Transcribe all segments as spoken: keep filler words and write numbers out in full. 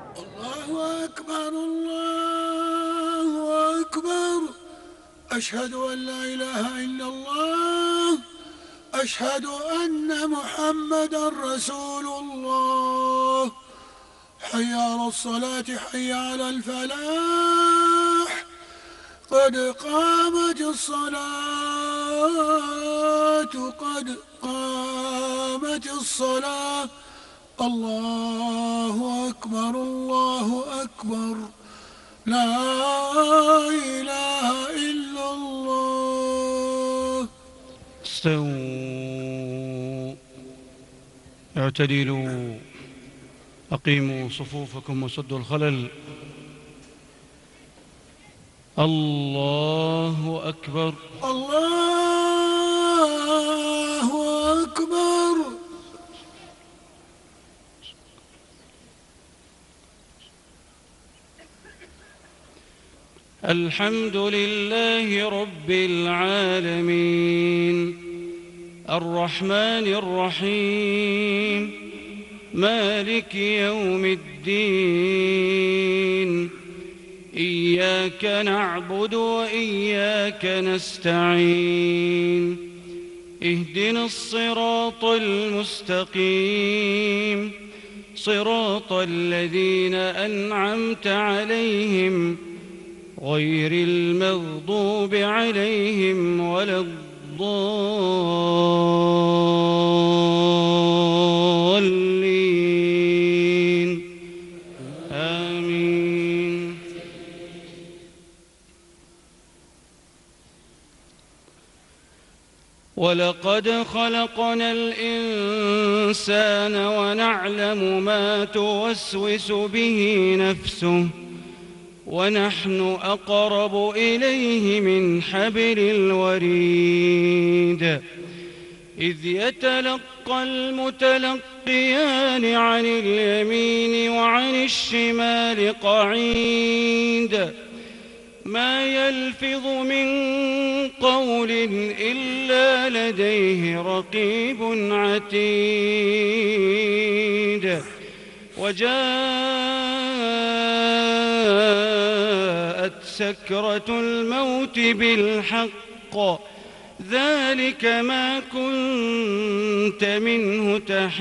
الله أكبر الله أكبر. أشهد أن لا إله إلا الله. أشهد أن محمدا رسول الله. حي على الصلاة حي على الفلاح. قد قامت الصلاة قد قامت الصلاة. الله أكبر الله أكبر. لا إله إلا الله. استووا اعتدلوا أقيموا صفوفكم وسدوا الخلل. الله أكبر الله أكبر. الحمد لله رب العالمين الرحمن الرحيم مالك يوم الدين. إياك نعبد وإياك نستعين. اهدنا الصراط المستقيم صراط الذين أنعمت عليهم غير المغضوب عليهم ولا الضالين. آمين. ولقد خلقنا الإنسان ونعلم ما توسوس به نفسه ونحن أقرب إليه من حبل الوريد. إذ يتلقى المتلقيان عن اليمين وعن الشمال قعيد. ما يلفظ من قول إلا لديه رقيب عتيد. وجاءت سكرة الموت بالحق ذلك ما كنت منه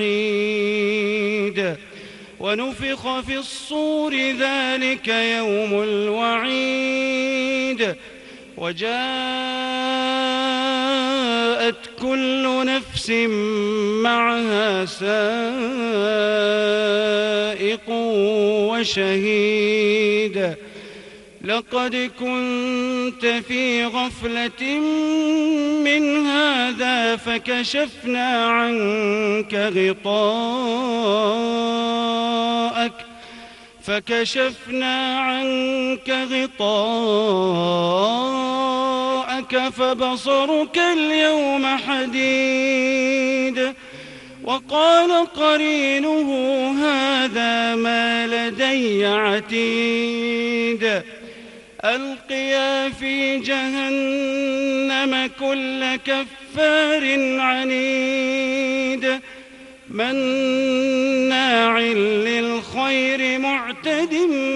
تحيد. ونفخ في الصور ذلك يوم الوعيد. وجاءت كل نفس معها سائق وشهيد. لقد كنت في غفلة من هذا فكشفنا عنك غطاءك فكشفنا عنك غطاءك فبصرك اليوم حديد. وقال قرينه هذا ما لدي عتيد. ألقيا في جهنم كل كفار عنيد مناع للخير معتد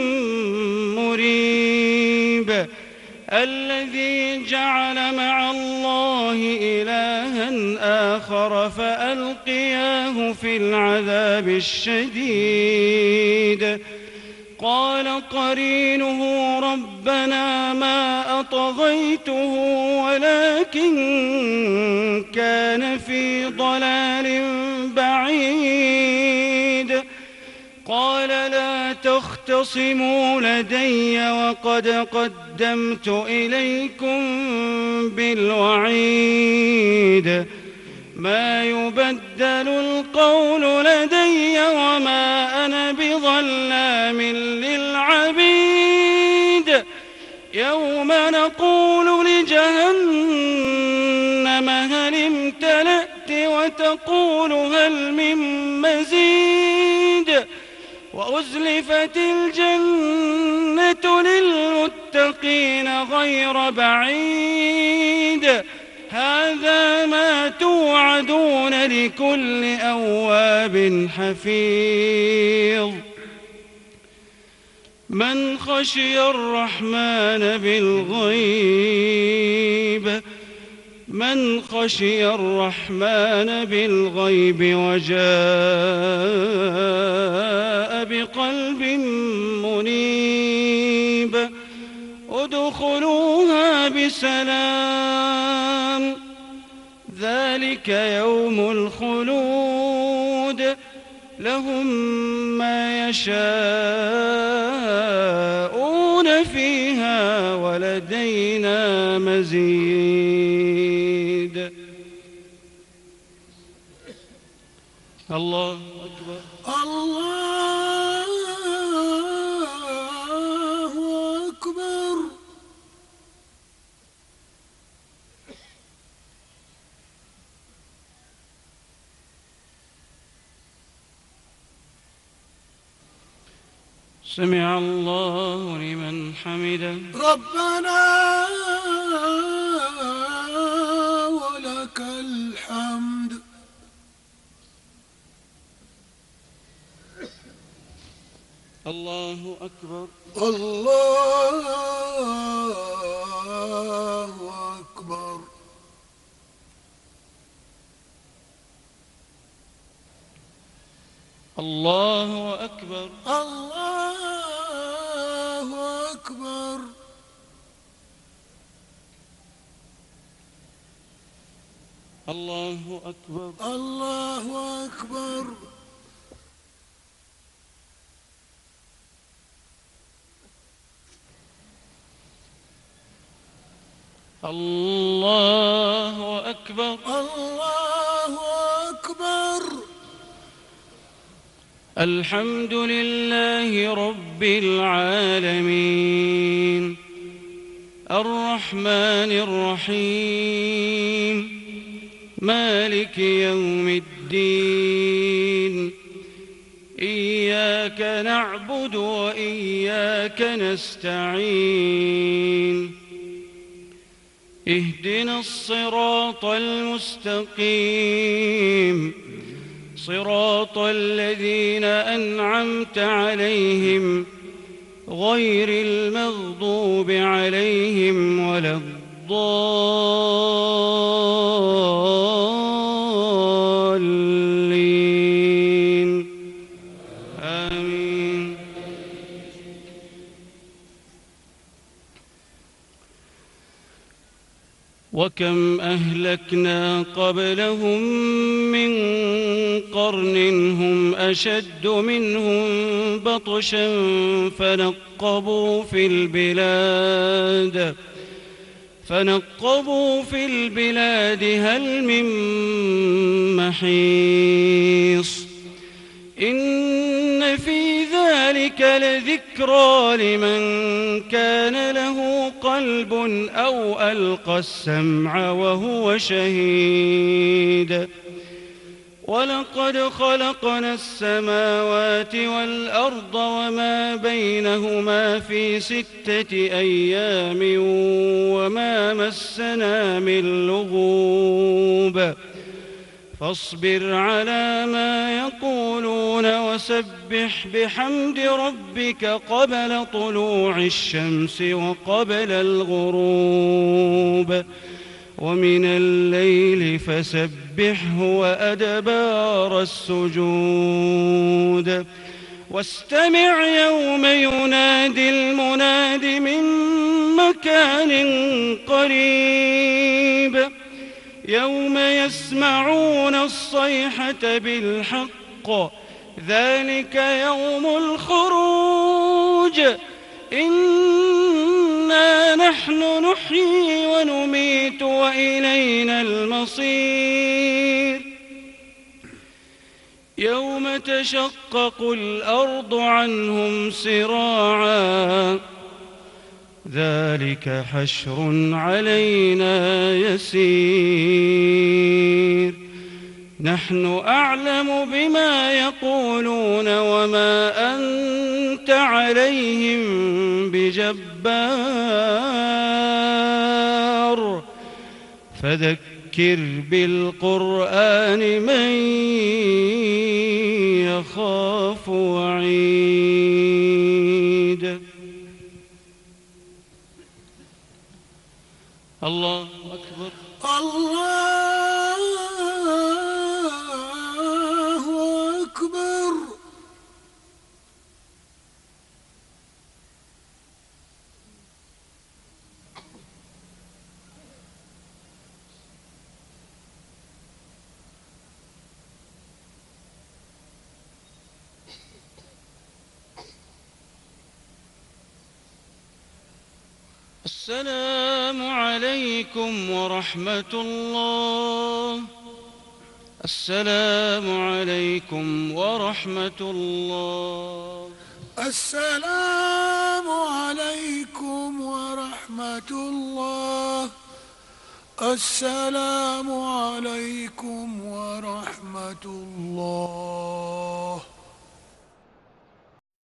مريب. الذي جعل مع الله إلها آخر فألقياه في العذاب الشديد. قال قرينه ربنا ما أطغيته ولكن كان في ضلال بعيد. قال لا تختصموا لدي وقد قدمت إليكم بالوعيد. ما يبدل القول لدي وما أنا بظلام للعبيد. يوم نقول لجهنم هل امتلأت وتقول هل من مزيد. وأزلفت الجنة للمتقين غير بعيد. هذا ما توعدون لكل أواب حفيظ. من خشي الرحمن بالغيب من خشي الرحمن بالغيب وجاء بقلب منيب ادخلوها بسلام ذلك يوم الخلود لهم ما يشاءون فيها ولدينا مزيد. الله أكبر. الله أكبر. سمع الله لمن حمده. ربنا ولك الحمد. الله أكبر. الله أكبر. الله أكبر. الله أكبر. الله أكبر. الله أكبر. الله أكبر. الله أكبر. الحمد لله رب العالمين الرحمن الرحيم مالك يوم الدين إياك نعبد وإياك نستعين اهدنا الصراط المستقيم صراط الذين أنعمت عليهم غير المغضوب عليهم ولا الضالين آمين. وكم أهلكنا قبلهم من قرن هم أشد منهم بطشا فنقبوا في البلاد فنقبوا في البلاد هل من محيص إن في ذلك لذكرى لمن كان له قلب أو ألقى السمع وهو شهيد. ولقد خلقنا السماوات والأرض وما بينهما في ستة أيام وما مسنا من لغوب فاصبر على ما يقولون وسبح بحمد ربك قبل طلوع الشمس وقبل الغروب ومن الليل فسبحه وأدبار السجود واستمع يوم ينادي المناد من مكان قريب يوم يسمعون الصيحة بالحق ذلك يوم الخروج إنا نحن نحيي ونميت وإلينا المصير يوم تشقق الأرض عنهم سراعا ذلك حشر علينا يسير نحن أعلم بما يقولون وما أنت عليهم بجبار فذكر بالقرآن من يخاف وعيد. الله أكبر. الله أكبر. السلام عليكم ورحمة الله. السلام عليكم ورحمة الله. السلام عليكم ورحمة الله. السلام عليكم ورحمة الله.